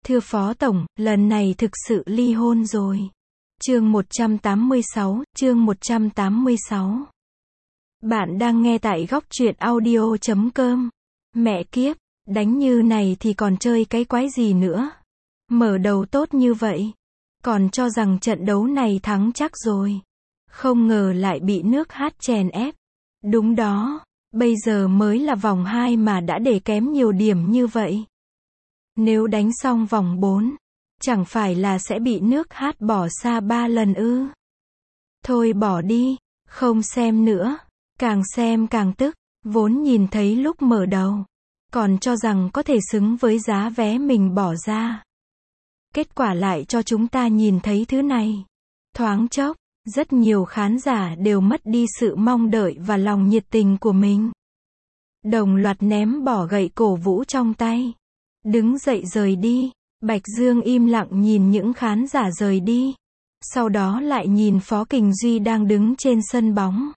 Thưa Phó Tổng, lần này thực sự ly hôn rồi. Chương 186, chương 186. Bạn đang nghe tại góc truyện audio.com. Mẹ kiếp, đánh như này thì còn chơi cái quái gì nữa. Mở đầu tốt như vậy. Còn cho rằng trận đấu này thắng chắc rồi. Không ngờ lại bị nước hát chèn ép. Đúng đó, bây giờ mới là vòng 2 mà đã để kém nhiều điểm như vậy. Nếu đánh xong vòng 4, chẳng phải là sẽ bị nước hát bỏ xa 3 lần ư? Thôi bỏ đi, không xem nữa. Càng xem càng tức, vốn nhìn thấy lúc mở đầu, còn cho rằng có thể xứng với giá vé mình bỏ ra. Kết quả lại cho chúng ta nhìn thấy thứ này. Thoáng chốc, rất nhiều khán giả đều mất đi sự mong đợi và lòng nhiệt tình của mình. Đồng loạt ném bỏ gậy cổ vũ trong tay. Đứng dậy rời đi. Bạch Dương im lặng nhìn những khán giả rời đi. Sau đó lại nhìn Phó Kình Duy đang đứng trên sân bóng.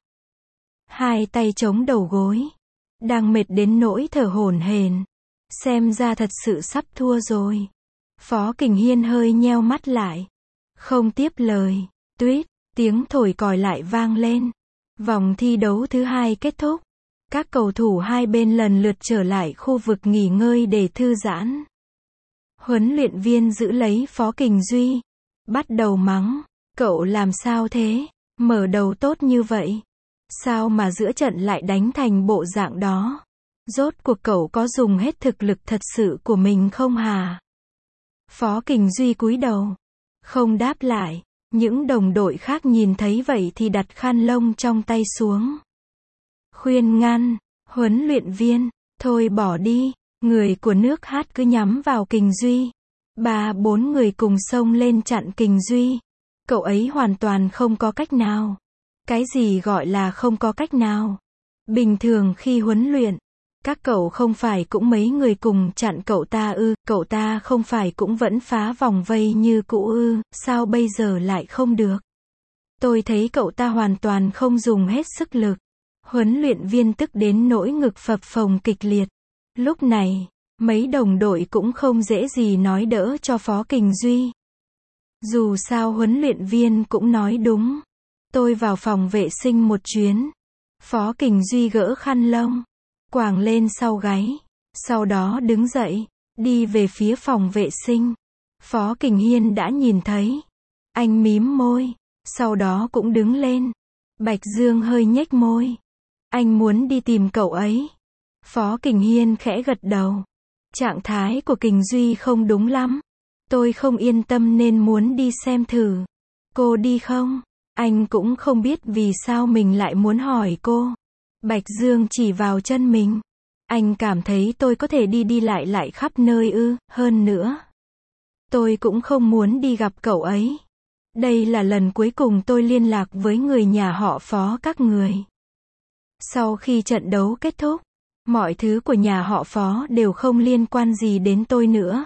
Hai tay chống đầu gối. Đang mệt đến nỗi thở hổn hển. Xem ra thật sự sắp thua rồi. Phó Kình Hiên hơi nheo mắt lại. Không tiếp lời. Tuýt, tiếng thổi còi lại vang lên. Vòng thi đấu thứ 2 kết thúc. Các cầu thủ hai bên lần lượt trở lại khu vực nghỉ ngơi để thư giãn. Huấn luyện viên giữ lấy Phó Kình Duy. Bắt đầu mắng. Cậu làm sao thế? Mở đầu tốt như vậy. Sao mà giữa trận lại đánh thành bộ dạng đó? Rốt cuộc cậu có dùng hết thực lực thật sự của mình không hả? Phó Kình Duy cúi đầu. Không đáp lại. Những đồng đội khác nhìn thấy vậy thì đặt khăn lông trong tay xuống. Khuyên ngăn. Huấn luyện viên. Thôi bỏ đi. Người của nước hát cứ nhắm vào Kình Duy. 3-4 người cùng xông lên chặn Kình Duy. Cậu ấy hoàn toàn không có cách nào. Cái gì gọi là không có cách nào? Bình thường khi huấn luyện, các cậu không phải cũng mấy người cùng chặn cậu ta ư? Cậu ta không phải cũng vẫn phá vòng vây như cũ ư? Sao bây giờ lại không được? Tôi thấy cậu ta hoàn toàn không dùng hết sức lực. Huấn luyện viên tức đến nỗi ngực phập phồng kịch liệt. Lúc này, mấy đồng đội cũng không dễ gì nói đỡ cho Phó Kình Duy. Dù sao huấn luyện viên cũng nói đúng. Tôi vào phòng vệ sinh một chuyến. Phó Kình Duy gỡ khăn lông, quàng lên sau gáy. Sau đó đứng dậy, đi về phía phòng vệ sinh. Phó Kình Hiên đã nhìn thấy. Anh mím môi, sau đó cũng đứng lên. Bạch Dương hơi nhếch môi. Anh muốn đi tìm cậu ấy. Phó Kình Hiên khẽ gật đầu. Trạng thái của Kình Duy không đúng lắm. Tôi không yên tâm nên muốn đi xem thử. Cô đi không? Anh cũng không biết vì sao mình lại muốn hỏi cô. Bạch Dương chỉ vào chân mình. Anh cảm thấy tôi có thể đi lại khắp nơi ư? Hơn nữa, tôi cũng không muốn đi gặp cậu ấy. Đây là lần cuối cùng tôi liên lạc với người nhà họ Phó các người. Sau khi trận đấu kết thúc, mọi thứ của nhà họ Phó đều không liên quan gì đến tôi nữa.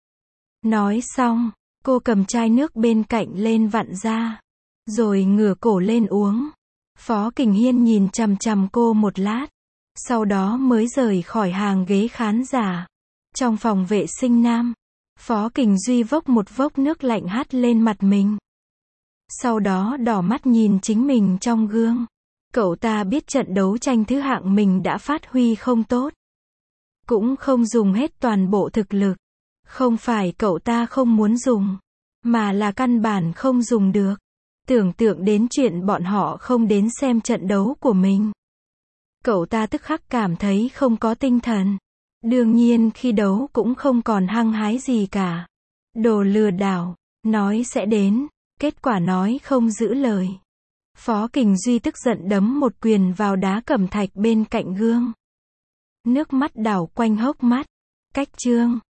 Nói xong, cô cầm chai nước bên cạnh lên vặn ra, rồi ngửa cổ lên uống. Phó Kình Hiên nhìn chằm chằm cô một lát, sau đó mới rời khỏi hàng ghế khán giả. Trong phòng vệ sinh nam, Phó Kình Duy vốc một vốc nước lạnh hắt lên mặt mình. Sau đó đỏ mắt nhìn chính mình trong gương. Cậu ta biết trận đấu tranh thứ hạng mình đã phát huy không tốt. Cũng không dùng hết toàn bộ thực lực. Không phải cậu ta không muốn dùng, mà là căn bản không dùng được. Tưởng tượng đến chuyện bọn họ không đến xem trận đấu của mình. Cậu ta tức khắc cảm thấy không có tinh thần. Đương nhiên khi đấu cũng không còn hăng hái gì cả. Đồ lừa đảo, nói sẽ đến, kết quả nói không giữ lời. Phó Kình Duy tức giận đấm một quyền vào đá cẩm thạch bên cạnh gương. Nước mắt đảo quanh hốc mắt. Cách chương